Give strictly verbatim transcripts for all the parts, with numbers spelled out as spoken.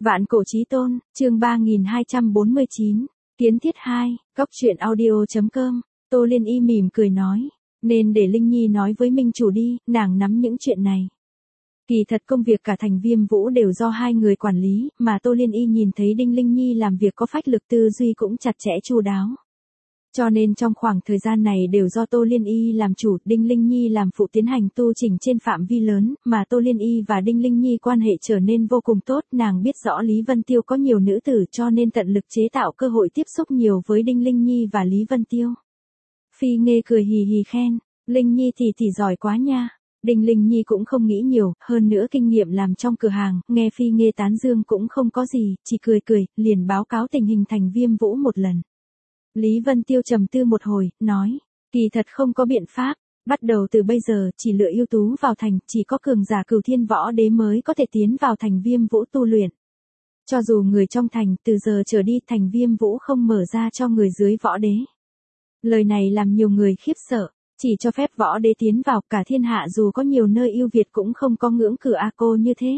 Vạn cổ chí tôn, chương ba nghìn hai trăm bốn mươi chín, kiến thiết hai, góc truyện audio chấm com, Tô Liên Y mỉm cười nói, nên để Linh Nhi nói với Minh chủ đi, nàng nắm những chuyện này. Kỳ thật công việc cả thành Viêm Vũ đều do hai người quản lý, mà Tô Liên Y nhìn thấy Đinh Linh Nhi làm việc có phách lực tư duy cũng chặt chẽ chu đáo. Cho nên trong khoảng thời gian này đều do Tô Liên Y làm chủ, Đinh Linh Nhi làm phụ tiến hành tu chỉnh trên phạm vi lớn, mà Tô Liên Y và Đinh Linh Nhi quan hệ trở nên vô cùng tốt, nàng biết rõ Lý Vân Tiêu có nhiều nữ tử cho nên tận lực chế tạo cơ hội tiếp xúc nhiều với Đinh Linh Nhi và Lý Vân Tiêu. Phi Nghê cười hì hì khen, Linh Nhi thì thì giỏi quá nha. Đinh Linh Nhi cũng không nghĩ nhiều, hơn nữa kinh nghiệm làm trong cửa hàng, nghe Phi Nghê tán dương cũng không có gì, chỉ cười cười, liền báo cáo tình hình thành Viêm Vũ một lần. Lý Vân Tiêu trầm tư một hồi, nói, kỳ thật không có biện pháp, bắt đầu từ bây giờ chỉ lựa ưu tú vào thành, chỉ có cường giả Cửu Thiên Võ Đế mới có thể tiến vào thành Viêm Vũ tu luyện. Cho dù người trong thành, từ giờ trở đi thành Viêm Vũ không mở ra cho người dưới võ đế. Lời này làm nhiều người khiếp sợ, chỉ cho phép võ đế tiến vào, cả thiên hạ dù có nhiều nơi ưu việt cũng không có ngưỡng cửa A Cô như thế.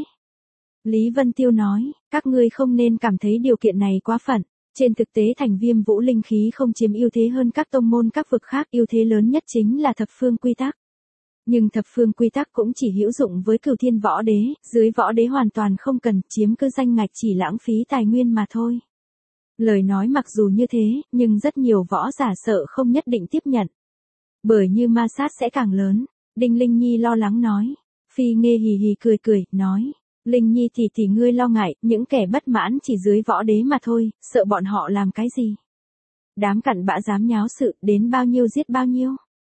Lý Vân Tiêu nói, các ngươi không nên cảm thấy điều kiện này quá phận. Trên thực tế thành Viêm Vũ linh khí không chiếm ưu thế hơn các tông môn các vực khác, ưu thế lớn nhất chính là thập phương quy tắc. Nhưng thập phương quy tắc cũng chỉ hữu dụng với Cửu Thiên Võ Đế, dưới võ đế hoàn toàn không cần, chiếm cứ danh ngạch chỉ lãng phí tài nguyên mà thôi. Lời nói mặc dù như thế, nhưng rất nhiều võ giả sợ không nhất định tiếp nhận. Bởi như ma sát sẽ càng lớn, Đinh Linh Nhi lo lắng nói. Phi Nghê hì hì cười cười, nói. Linh Nhi thì thì ngươi lo ngại, những kẻ bất mãn chỉ dưới võ đế mà thôi, sợ bọn họ làm cái gì. Đám cặn bã dám nháo sự, đến bao nhiêu giết bao nhiêu.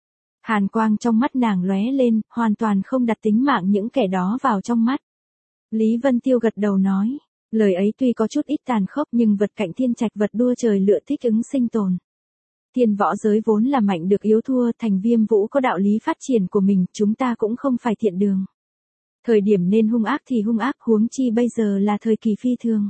Hàn quang trong mắt nàng lóe lên, hoàn toàn không đặt tính mạng những kẻ đó vào trong mắt. Lý Vân Tiêu gật đầu nói, lời ấy tuy có chút ít tàn khốc nhưng vật cạnh thiên trạch vật đua trời lựa thích ứng sinh tồn. Thiên võ giới vốn là mạnh được yếu thua, thành Viêm Vũ có đạo lý phát triển của mình, chúng ta cũng không phải thiện đường. Thời điểm nên hung ác thì hung ác, huống chi bây giờ là thời kỳ phi thường.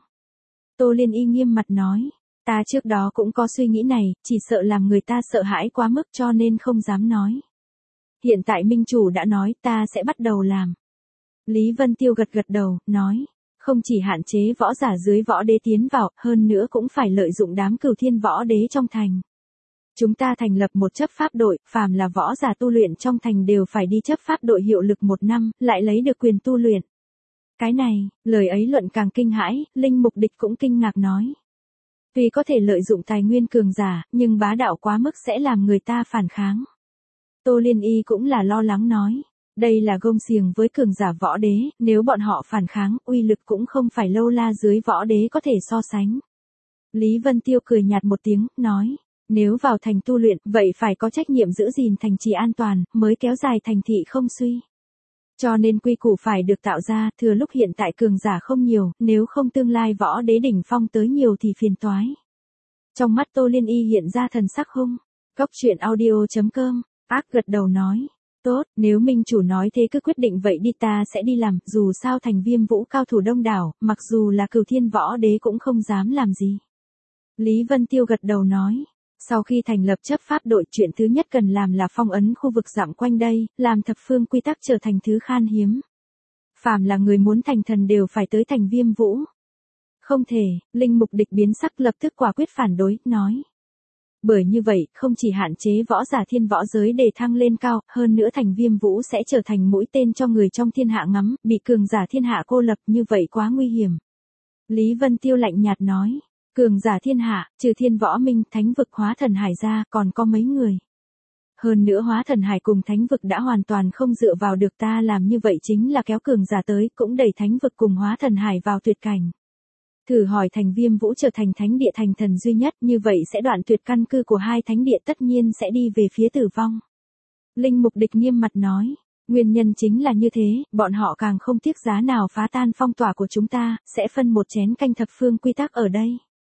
Tô Liên Y nghiêm mặt nói, ta trước đó cũng có suy nghĩ này, chỉ sợ làm người ta sợ hãi quá mức cho nên không dám nói. Hiện tại Minh Chủ đã nói, ta sẽ bắt đầu làm. Lý Vân Tiêu gật gật đầu, nói, không chỉ hạn chế võ giả dưới võ đế tiến vào, hơn nữa cũng phải lợi dụng đám Cửu Thiên Võ Đế trong thành. Chúng ta thành lập một chấp pháp đội, phàm là võ giả tu luyện trong thành đều phải đi chấp pháp đội hiệu lực một năm, lại lấy được quyền tu luyện. Cái này, lời ấy luận càng kinh hãi, Linh Mục Địch cũng kinh ngạc nói. Vì có thể lợi dụng tài nguyên cường giả, nhưng bá đạo quá mức sẽ làm người ta phản kháng. Tô Liên Y cũng là lo lắng nói. Đây là gông xiềng với cường giả võ đế, nếu bọn họ phản kháng, uy lực cũng không phải lâu la dưới võ đế có thể so sánh. Lý Vân Tiêu cười nhạt một tiếng, nói. Nếu vào thành tu luyện, vậy phải có trách nhiệm giữ gìn thành trì an toàn, mới kéo dài thành thị không suy. Cho nên quy củ phải được tạo ra, thừa lúc hiện tại cường giả không nhiều, nếu không tương lai võ đế đỉnh phong tới nhiều thì phiền toái. Trong mắt Tô Liên Y hiện ra thần sắc hung. Góc truyện audio chấm com, ác gật đầu nói. Tốt, nếu Minh Chủ nói thế cứ quyết định vậy đi, ta sẽ đi làm, dù sao thành Viêm Vũ cao thủ đông đảo, mặc dù là Cửu Thiên Võ Đế cũng không dám làm gì. Lý Vân Tiêu gật đầu nói. Sau khi thành lập chấp pháp đội, chuyện thứ nhất cần làm là phong ấn khu vực dặm quanh đây, làm thập phương quy tắc trở thành thứ khan hiếm. Phàm là người muốn thành thần đều phải tới thành Viêm Vũ. Không thể, Linh Mục Địch biến sắc lập tức quả quyết phản đối, nói. Bởi như vậy, không chỉ hạn chế võ giả thiên võ giới để thăng lên cao, hơn nữa thành Viêm Vũ sẽ trở thành mũi tên cho người trong thiên hạ ngắm, bị cường giả thiên hạ cô lập, như vậy quá nguy hiểm. Lý Vân Tiêu lạnh nhạt nói. Cường giả thiên hạ, trừ Thiên Võ Minh, Thánh Vực Hóa Thần Hải ra, còn có mấy người. Hơn nữa Hóa Thần Hải cùng Thánh Vực đã hoàn toàn không dựa vào được, ta làm như vậy chính là kéo cường giả tới, cũng đẩy Thánh Vực cùng Hóa Thần Hải vào tuyệt cảnh. Thử hỏi thành Viêm Vũ trở thành thánh địa thành thần duy nhất, như vậy sẽ đoạn tuyệt căn cư của hai thánh địa, tất nhiên sẽ đi về phía tử vong. Linh Mục Địch nghiêm mặt nói. Nguyên nhân chính là như thế, bọn họ càng không tiếc giá nào phá tan phong tỏa của chúng ta, sẽ phân một chén canh thập phương quy tắc ở đây.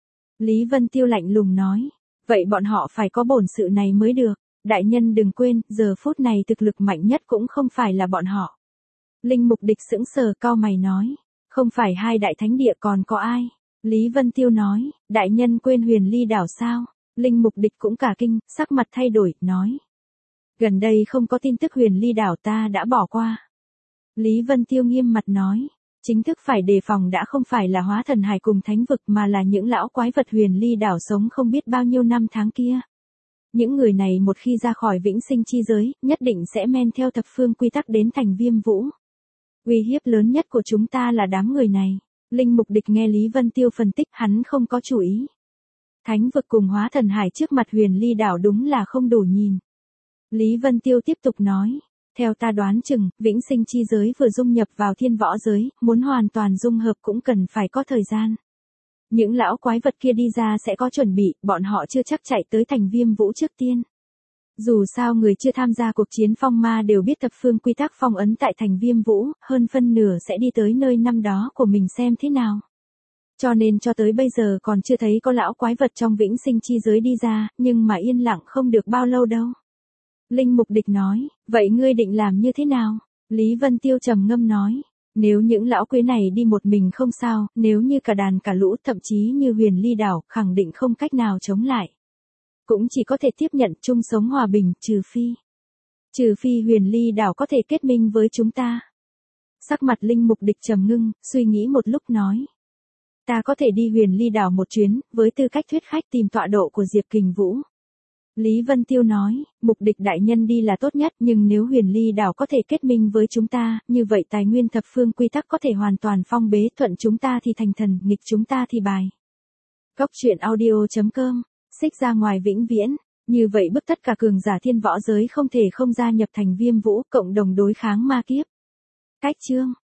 Lý Vân Tiêu lạnh lùng nói, vậy bọn họ phải có bổn sự này mới được, đại nhân đừng quên, giờ phút này thực lực mạnh nhất cũng không phải là bọn họ. Linh Mục Địch sững sờ cau mày nói, không phải hai đại thánh địa còn có ai? Lý Vân Tiêu nói, đại nhân quên Huyền Ly đảo sao? Linh Mục Địch cũng cả kinh, sắc mặt thay đổi, nói. Gần đây không có tin tức Huyền Ly đảo, ta đã bỏ qua. Lý Vân Tiêu nghiêm mặt nói, Chính thức phải đề phòng đã không phải là hóa thần hải cùng thánh vực mà là những lão quái vật huyền ly đảo sống không biết bao nhiêu năm tháng kia. Những người này một khi ra khỏi vĩnh sinh chi giới, nhất định sẽ men theo thập phương quy tắc đến thành Viêm Vũ. Uy hiếp lớn nhất của chúng ta là đám người này. Linh Mục Địch nghe Lý Vân Tiêu phân tích, hắn không có chủ ý. Thánh vực cùng hóa thần hải trước mặt huyền ly đảo đúng là không đủ nhìn. Lý Vân Tiêu tiếp tục nói, theo ta đoán chừng, vĩnh sinh chi giới vừa dung nhập vào thiên võ giới, muốn hoàn toàn dung hợp cũng cần phải có thời gian. Những lão quái vật kia đi ra sẽ có chuẩn bị, bọn họ chưa chắc chạy tới thành Viêm Vũ trước tiên. Dù sao người chưa tham gia cuộc chiến phong ma đều biết thập phương quy tắc phong ấn tại thành Viêm Vũ, hơn phân nửa sẽ đi tới nơi năm đó của mình xem thế nào. Cho nên cho tới bây giờ còn chưa thấy có lão quái vật trong vĩnh sinh chi giới đi ra, nhưng mà yên lặng không được bao lâu đâu. Linh Mục Địch nói, vậy ngươi định làm như thế nào? Lý Vân Tiêu trầm ngâm nói, nếu những lão quái này đi một mình không sao, nếu như cả đàn cả lũ thậm chí như huyền ly đảo, khẳng định không cách nào chống lại. Cũng chỉ có thể tiếp nhận chung sống hòa bình, trừ phi. Trừ phi huyền ly đảo có thể kết minh với chúng ta. Sắc mặt Linh Mục Địch trầm ngưng, suy nghĩ một lúc nói. Ta có thể đi huyền ly đảo một chuyến, với tư cách thuyết khách tìm tọa độ của Diệp Kình Vũ. Lý Vân Tiêu nói, Mục Địch đại nhân đi là tốt nhất, nhưng nếu huyền ly đảo có thể kết minh với chúng ta, như vậy tài nguyên thập phương quy tắc có thể hoàn toàn phong bế, thuận chúng ta thì thành thần, nghịch chúng ta thì bài. Cốc truyện audio chấm com, xích ra ngoài vĩnh viễn, như vậy bức tất cả cường giả thiên võ giới không thể không gia nhập thành Viêm Vũ, cộng đồng đối kháng ma kiếp. Cách chương